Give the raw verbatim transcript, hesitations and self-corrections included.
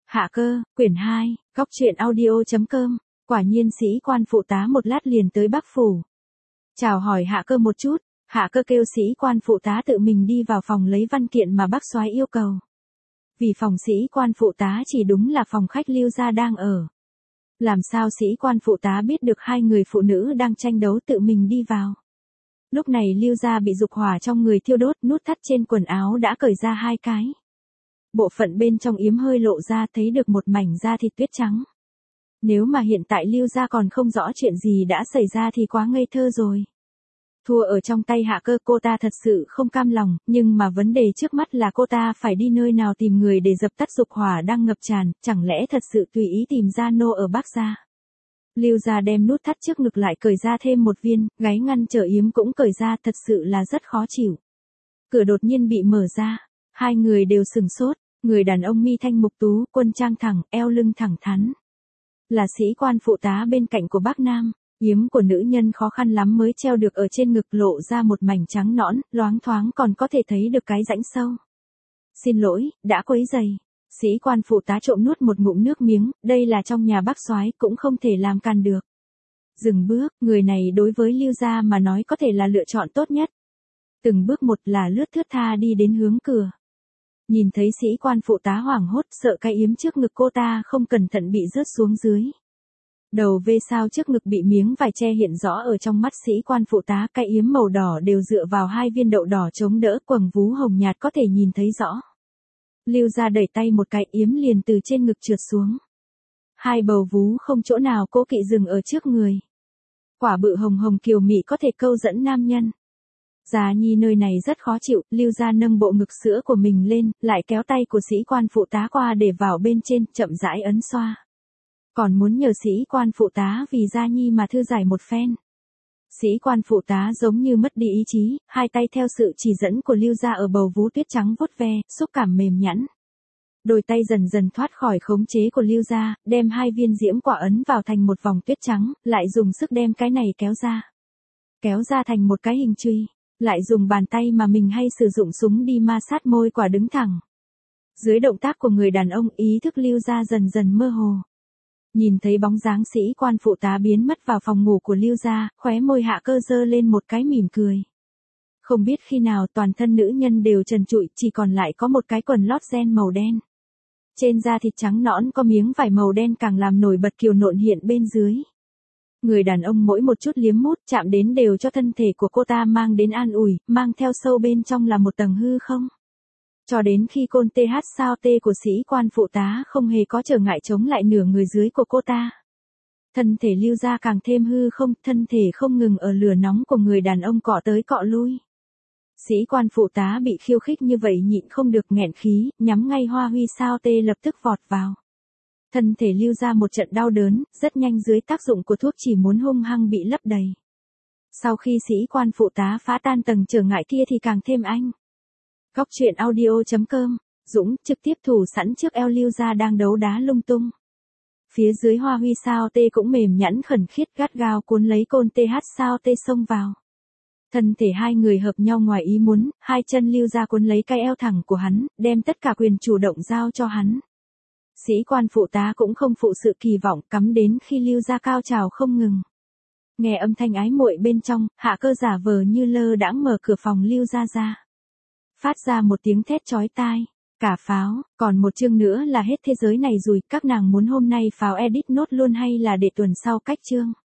Hạ cơ, quyển hai, góc truyện audio.com, quả nhiên sĩ quan phụ tá một lát liền tới Bắc Phủ. Chào hỏi Hạ cơ một chút, Hạ cơ kêu sĩ quan phụ tá tự mình đi vào phòng lấy văn kiện mà bác soái yêu cầu. Vì phòng sĩ quan phụ tá chỉ đúng là phòng khách Lưu gia đang ở. Làm sao sĩ quan phụ tá biết được hai người phụ nữ đang tranh đấu tự mình đi vào. Lúc này Lưu gia bị dục hỏa trong người thiêu đốt, nút thắt trên quần áo đã cởi ra hai cái. Bộ phận bên trong yếm hơi lộ ra, thấy được một mảnh da thịt tuyết trắng. Nếu mà hiện tại Lưu gia còn không rõ chuyện gì đã xảy ra thì quá ngây thơ rồi. Thua ở trong tay Hạ cơ, cô ta thật sự không cam lòng, nhưng mà vấn đề trước mắt là cô ta phải đi nơi nào tìm người để dập tắt dục hỏa đang ngập tràn, chẳng lẽ thật sự tùy ý tìm ra nô ở Bắc gia. Lưu gia đem nút thắt trước ngực lại cởi ra thêm một viên, gáy ngăn trở yếm cũng cởi ra, thật sự là rất khó chịu. Cửa đột nhiên bị mở ra, hai người đều sừng sốt, người đàn ông mi thanh mục tú, quân trang thẳng, eo lưng thẳng thắn. Là sĩ quan phụ tá bên cạnh của bác Nam, yếm của nữ nhân khó khăn lắm mới treo được ở trên ngực, lộ ra một mảnh trắng nõn, loáng thoáng còn có thể thấy được cái rãnh sâu. Xin lỗi, đã quấy rầy. Sĩ quan phụ tá trộm nuốt một ngụm nước miếng, đây là trong nhà bác soái cũng không thể làm càn được. Dừng bước, người này đối với Lưu gia mà nói có thể là lựa chọn tốt nhất. Từng bước một là lướt thướt tha đi đến hướng cửa. Nhìn thấy sĩ quan phụ tá hoảng hốt, sợ cái yếm trước ngực cô ta không cẩn thận bị rớt xuống dưới. Đầu vê sao trước ngực bị miếng vải che hiện rõ ở trong mắt sĩ quan phụ tá, cái yếm màu đỏ đều dựa vào hai viên đậu đỏ chống đỡ, quầng vú hồng nhạt có thể nhìn thấy rõ. Lưu gia đẩy tay một cái, yếm liền từ trên ngực trượt xuống. Hai bầu vú không chỗ nào cố kỵ dừng ở trước người. Quả bự hồng hồng kiều mị có thể câu dẫn nam nhân. Già nhi nơi này rất khó chịu, Lưu gia nâng bộ ngực sữa của mình lên, lại kéo tay của sĩ quan phụ tá qua để vào bên trên, chậm rãi ấn xoa. Còn muốn nhờ sĩ quan phụ tá vì Gia Nhi mà thư giải một phen. Sĩ quan phụ tá giống như mất đi ý chí, hai tay theo sự chỉ dẫn của Lưu gia ở bầu vú tuyết trắng vuốt ve, xúc cảm mềm nhẵn. Đôi tay dần dần thoát khỏi khống chế của Lưu gia, đem hai viên diễm quả ấn vào thành một vòng tuyết trắng, lại dùng sức đem cái này kéo ra. Kéo ra thành một cái hình truy, lại dùng bàn tay mà mình hay sử dụng súng đi ma sát môi quả đứng thẳng. Dưới động tác của người đàn ông, ý thức Lưu gia dần dần mơ hồ. Nhìn thấy bóng dáng sĩ quan phụ tá biến mất vào phòng ngủ của Lưu gia, khóe môi Hạ cơ giơ lên một cái mỉm cười. Không biết khi nào toàn thân nữ nhân đều trần trụi, chỉ còn lại có một cái quần lót ren màu đen. Trên da thịt trắng nõn có miếng vải màu đen càng làm nổi bật kiều nộn hiện bên dưới. Người đàn ông mỗi một chút liếm mút chạm đến đều cho thân thể của cô ta mang đến an ủi, mang theo sâu bên trong là một tầng hư không. Cho đến khi côn th sao tê của sĩ quan phụ tá không hề có trở ngại chống lại nửa người dưới của cô ta. Thân thể Lưu gia càng thêm hư không, thân thể không ngừng ở lửa nóng của người đàn ông cọ tới cọ lui. Sĩ quan phụ tá bị khiêu khích như vậy nhịn không được nghẹn khí, nhắm ngay Hoa Huy sao tê lập tức vọt vào. Thân thể Lưu gia một trận đau đớn, rất nhanh dưới tác dụng của thuốc chỉ muốn hung hăng bị lấp đầy. Sau khi sĩ quan phụ tá phá tan tầng trở ngại kia thì càng thêm anh. Góc truyện audio.com, Dũng trực tiếp thủ sẵn trước eo Lưu gia đang đấu đá lung tung. Phía dưới Hoa Huy sao tê cũng mềm nhẵn khẩn khiết gắt gao cuốn lấy côn th sao tê xông vào. Thân thể hai người hợp nhau ngoài ý muốn, hai chân Lưu gia cuốn lấy cái eo thẳng của hắn, đem tất cả quyền chủ động giao cho hắn. Sĩ quan phụ tá cũng không phụ sự kỳ vọng, cắm đến khi Lưu gia cao trào không ngừng. Nghe âm thanh ái muội bên trong, Hạ cơ giả vờ như lơ đãng mở cửa phòng Lưu gia ra. Phát ra một tiếng thét chói tai. Cả pháo, còn một chương nữa là hết thế giới này rồi, các nàng muốn hôm nay pháo edit nốt luôn hay là để tuần sau cách chương?